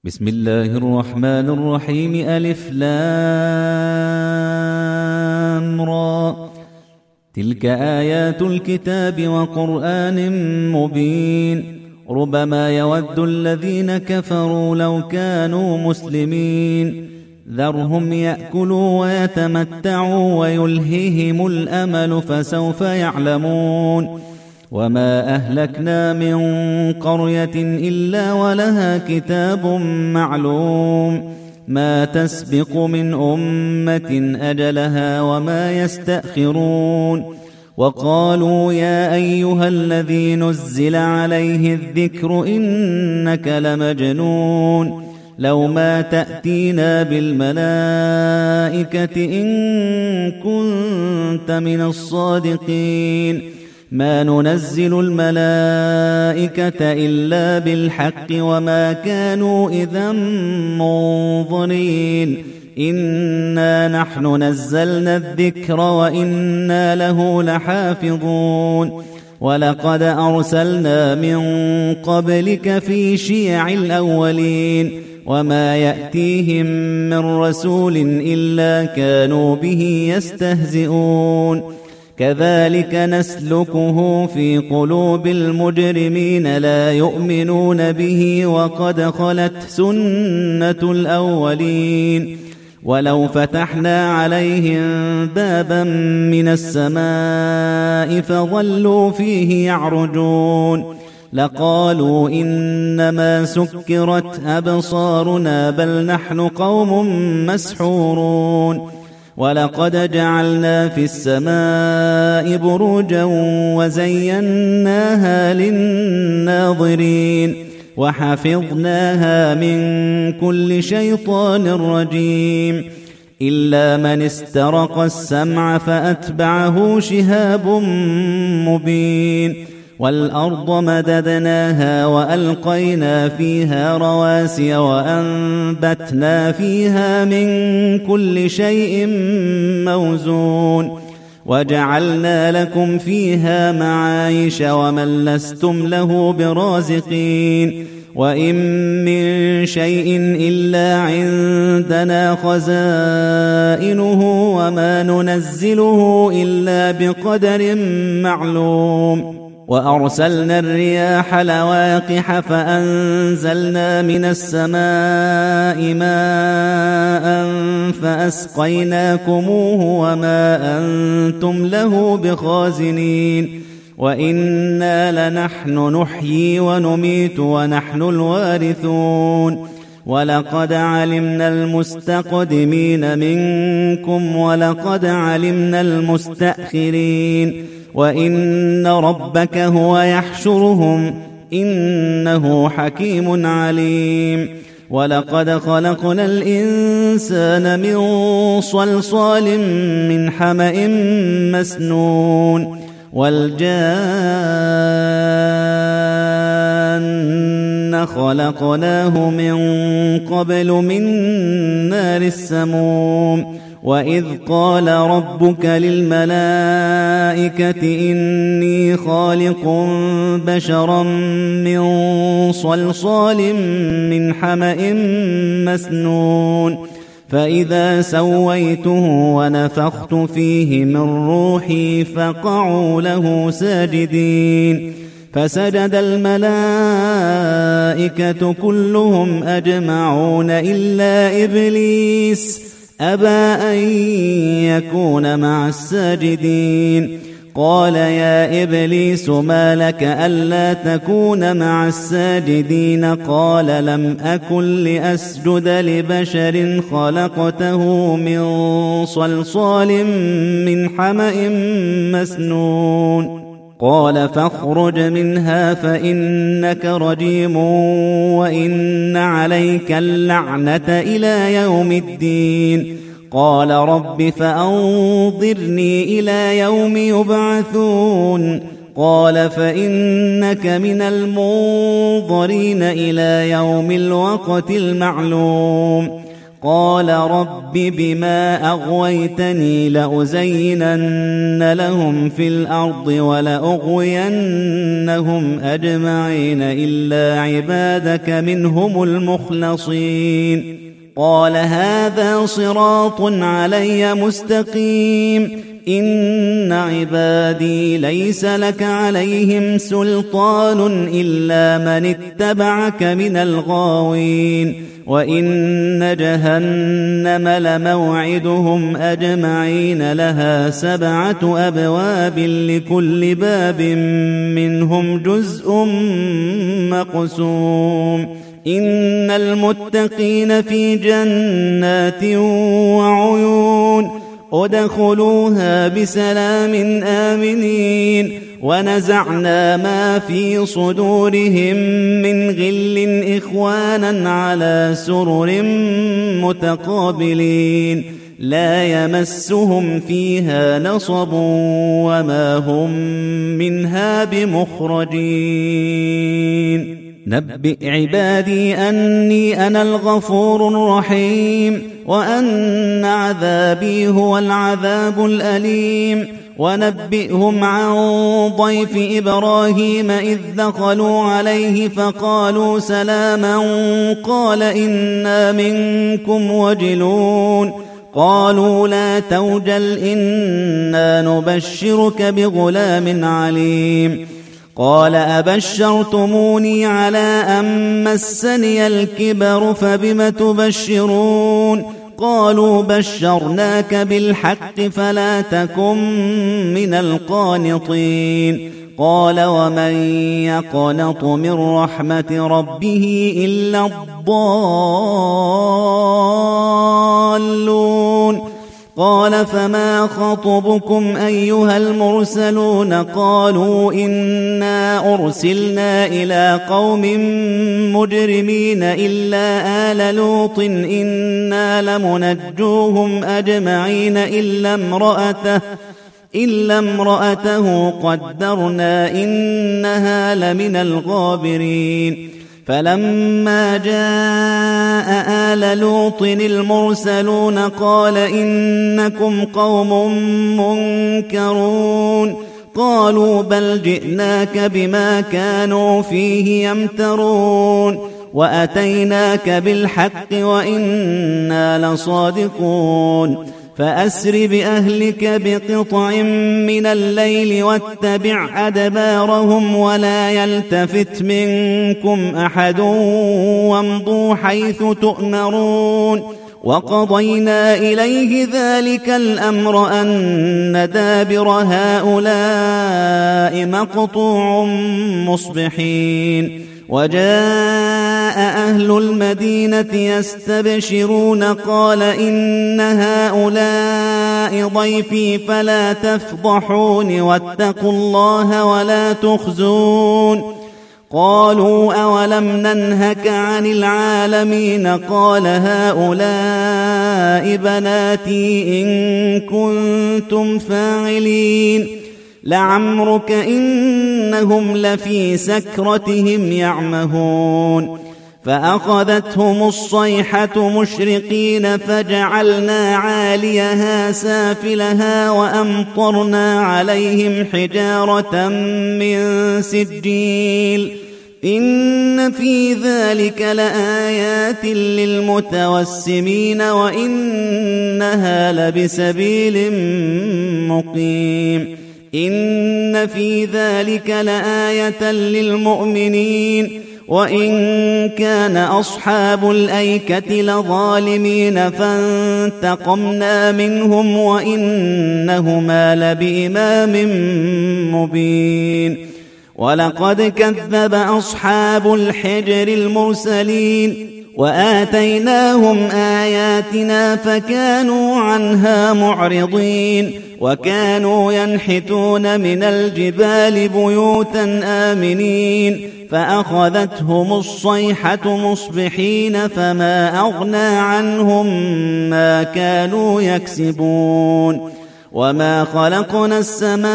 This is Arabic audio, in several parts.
بسم الله الرحمن الرحيم. ألف لام را. تلك آيات الكتاب وقرآن مبين. ربما يود الذين كفروا لو كانوا مسلمين. ذرهم يأكلوا ويتمتعوا ويلههم الأمل فسوف يعلمون. وما أهلكنا من قرية إلا ولها كتاب معلوم. ما تسبق من أمة أجلها وما يستأخرون. وقالوا يا أيها الذي نزل عليه الذكر إنك لمجنون. لو ما تأتينا بالملائكة إن كنت من الصادقين. ما ننزل الملائكة إلا بالحق وما كانوا إذا منظرين. إنا نحن نزلنا الذكر وإنا له لحافظون. ولقد أرسلنا من قبلك في شيع الأولين. وما يأتيهم من رسول إلا كانوا به يستهزئون. كذلك نسلكه في قلوب المجرمين لا يؤمنون به وقد خلت سنة الأولين. ولو فتحنا عليهم بابا من السماء فظلوا فيه يعرجون لقالوا إنما سكرت أبصارنا بل نحن قوم مسحورون. ولقد جعلنا في السماء بروجا وزيناها للناظرين وحفظناها من كل شيطان رجيم إلا من استرق السمع فأتبعه شهاب مبين. والأرض مددناها وألقينا فيها رواسي وأنبتنا فيها من كل شيء موزون. وجعلنا لكم فيها معايش ومن لستم له برازقين. وإن من شيء إلا عندنا خزائنه وما ننزله إلا بقدر معلوم. وأرسلنا الرياح لواقح فأنزلنا من السماء ماء فأسقيناكموه وما أنتم له بخازنين. وإنا لنحن نحيي ونميت ونحن الوارثون. ولقد علمنا المستقدمين منكم ولقد علمنا المستأخرين. وإن ربك هو يحشرهم إنه حكيم عليم. ولقد خلقنا الإنسان من صلصال من حمأ مسنون. والجان خلقناه من قبل من نار السموم. وإذ قال ربك للملائكة إني خالق بشرا من صلصال من حمأ مسنون. فإذا سويته ونفخت فيه من روحي فقعوا له ساجدين. فسجد الملائكة كلهم أجمعون إلا إبليس أبى أن يكون مع الساجدين. قال يا إبليس ما لك ألا تكون مع الساجدين؟ قال لم أكن لأسجد لبشر خلقته من صلصال من حمأ مسنون. قال فاخرج منها فإنك رجيم وإن عليك اللعنة إلى يوم الدين. قال رب فأنظرني إلى يوم يبعثون. قال فإنك من المنظرين إلى يوم الوقت المعلوم. قال رب بما أغويتني لأزينن لهم في الأرض ولأغوينهم أجمعين إلا عبادك منهم المخلصين قال هذا صراط علي مستقيم إن عبادي ليس لك عليهم سلطان إلا من اتبعك من الغاوين وإن جهنم لموعدهم أجمعين لها 7 أبواب لكل باب منهم جزء مقسوم إن المتقين في جنات وعيون ادخلوها بسلام آمنين ونزعنا ما في صدورهم من غل إخوانا على سرر متقابلين لا يمسهم فيها نصب وما هم منها بمخرجين نبئ عبادي أني أنا الغفور الرحيم وأن عذابي هو العذاب الأليم ونبئهم عن ضيف إبراهيم إذ دخلوا عليه فقالوا سلاما قال إنا منكم وجلون قالوا لا توجل إنا نبشرك بغلام عليم قال أبشرتموني على أن مسني الكبر فبم تبشرون قالوا بشرناك بالحق فلا تكن من القانطين قال ومن يقنط من رحمة ربه إلا الضالون قال فما خطبكم أيها المرسلون قالوا إنا أرسلنا إلى قوم مجرمين إلا آل لوط إنا لمنجوهم أجمعين إلا امرأته قدرنا إنها لمن الغابرين فلما جاء آل لوط المرسلون قال إنكم قوم منكرون قالوا بل جئناك بما كانوا فيه يمترون وأتيناك بالحق وإنا لصادقون فأسر بأهلك بقطع من الليل واتبع أدبارهم ولا يلتفت منكم أحد وامضوا حيث تؤمرون وقضينا إليه ذلك الأمر أن دابر هؤلاء مقطوع مصبحين وجاء أهل المدينة يستبشرون قال إن هؤلاء ضيفي فلا تفضحون واتقوا الله ولا تخزون قالوا أولم ننهك عن العالمين قال هؤلاء بناتي إن كنتم فاعلين لعمرك إنهم لفي سكرتهم يعمهون فأخذتهم الصيحة مشرقين فجعلنا عاليها سافلها وأمطرنا عليهم حجارة من سجيل إن في ذلك لآيات للمتوسمين وإنها لبسبيل مقيم إن في ذلك لآية للمؤمنين وإن كان أصحاب الأيكة لظالمين فانتقمنا منهم وإنهما لبإمام مبين ولقد كذب أصحاب الحجر المرسلين وآتيناهم آياتنا فكانوا عنها معرضين وكانوا ينحتون من الجبال بيوتا آمنين فأخذتهم الصيحة مصبحين فما أغنى عنهم ما كانوا يكسبون وما خلقنا السماوات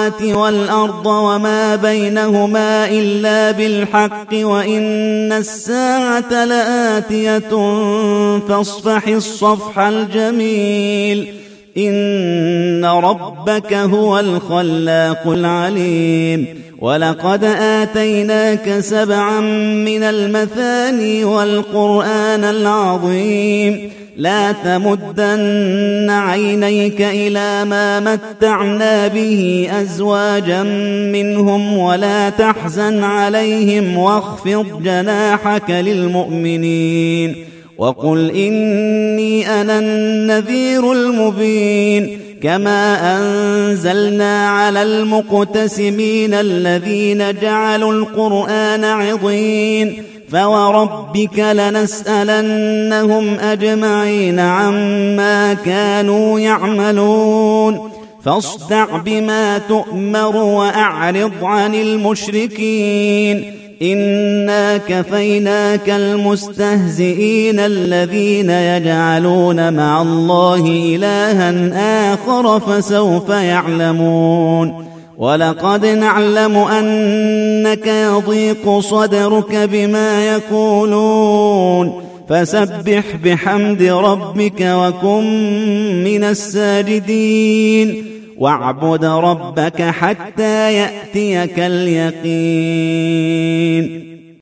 السماوات والأرض وما بينهما إلا بالحق وإن الساعة لآتية فاصفح الصفح الجميل إن ربك هو الخلاق العليم ولقد آتيناك 7 من المثاني والقرآن العظيم لا تمدن عينيك إلى ما متعنا به أزواجا منهم ولا تحزن عليهم واخفض جناحك للمؤمنين وقل إني أنا النذير المبين كما أنزلنا على المقتسمين الذين جعلوا القرآن عضين فوربك لنسألنهم أجمعين عما كانوا يعملون فاصدع بما تؤمر وأعرض عن المشركين إنا كفيناك المستهزئين الذين يجعلون مع الله إلها آخر فسوف يعلمون ولقد نعلم أنك يضيق صدرك بما يقولون فسبح بحمد ربك وكن من الساجدين واعبد ربك حتى يأتيك اليقين